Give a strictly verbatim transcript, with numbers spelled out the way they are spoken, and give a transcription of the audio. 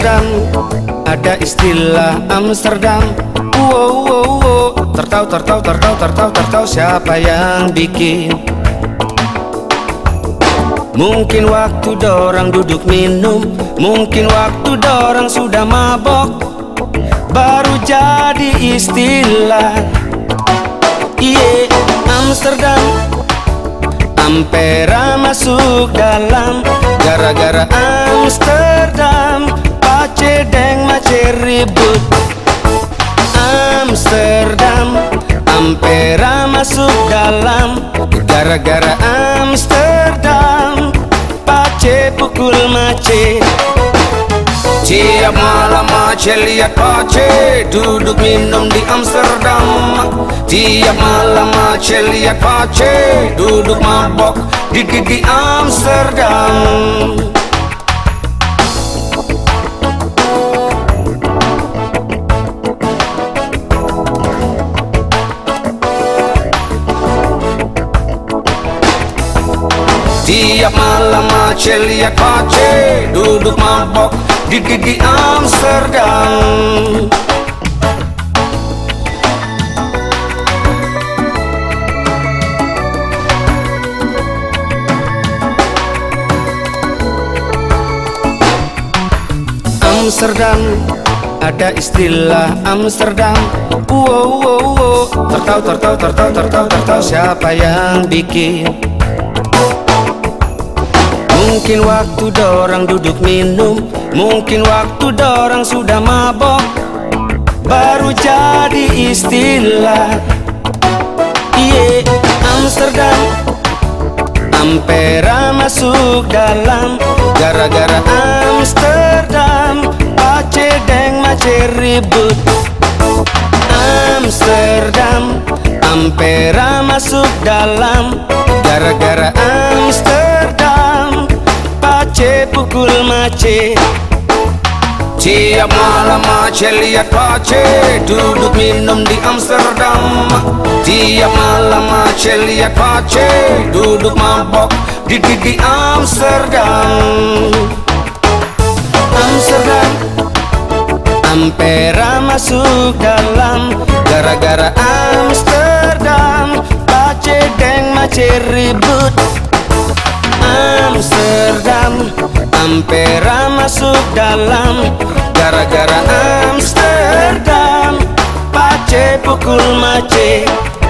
Amsterdam, ada istilah Amsterdam. Wow, wow, wow. Tertahu, tertahu, tertahu, tertahu, tertahu siapa yang bikin? Mungkin waktu dorang duduk minum, mungkin waktu dorang sudah mabok, baru jadi istilah. Iye, Amsterdam, Ampera masuk dalam. Gara-gara Amsterdam, pace deng mace ribut. Amsterdam, Ampera masuk dalam. Gara-gara Amsterdam, pace pukul mace. Tiap malam mace lihat pace duduk minum di Amsterdam. Tiap malam mace lihat pace duduk mabok di di, di Amsterdam. Tiap malam mace lihat pace duduk mabok di di, di Amsterdam. Amsterdam, ada istilah Amsterdam. Wow, wow, wow. Tertahu, tertahu, tertahu, tertahu, tertahu siapa yang bikin? Mungkin waktu dorang duduk minum, mungkin waktu dorang sudah mabok, baru jadi istilah. Iye, Amsterdam, Ampera masuk dalam. Gara-gara Amsterdam, pace deng mace ribut. Amsterdam, Ampera masuk dalam. Gara-gara Amsterdam, pace pukul mace. Tiap malam mace lihat pace duduk minum di Amsterdam. Tiap malam mace lihat pace duduk mabok di di, di Amsterdam. Amsterdam, Ampera masuk dalam. Gara-gara Amsterdam, pace deng mace ribut. Amsterdam, Ampera masuk dalam. Gara-gara Amsterdam, pace pukul mace.